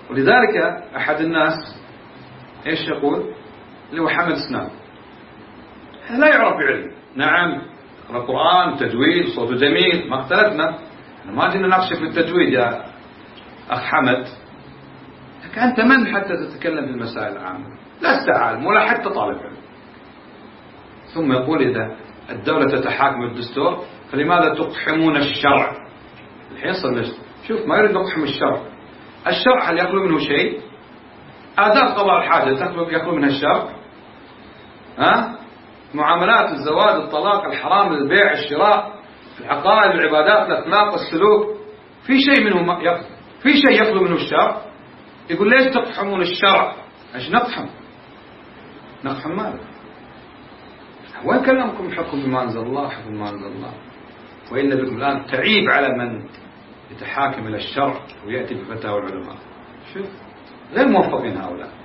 ولذلك أحد الناس إيش يقول؟ اللي هو حمد سنان، لا يعرف بعلم، نعم يقرأ قرآن تجويد صوته جميل، ما اختلفنا، ما جينا نناقش في التجويد يا أخ حمد، لكن أنت من حتى تتكلم في المسائل العامة؟ لست عالم ولا حتى طالب علم. ثم يقول إذا الدولة تتحاكم الدستور فلماذا تقحمون الشرع؟ الحين صار شوف ما يريد يقحم الشرع. الشرع هل يخلو منه شيء؟ آداب قضاء الحاجة يخلو منها الشرع؟ معاملات الزواج الطلاق الحرام البيع الشراء العقائد العبادات الأخلاق السلوك في شيء منه يخلو، في شيء يخلو منه الشرع. يقول ليش تقحمون الشرع؟ ايش نقحم؟ نقحم ماذا؟ وين كلامكم حكم بما أنزل الله حكم بما أنزل الله؟ وإن بكم الآن تعيب على من يتحاكم إلى الشرع ويأتي بفتاوى العلماء. شوف غير موفقين هؤلاء.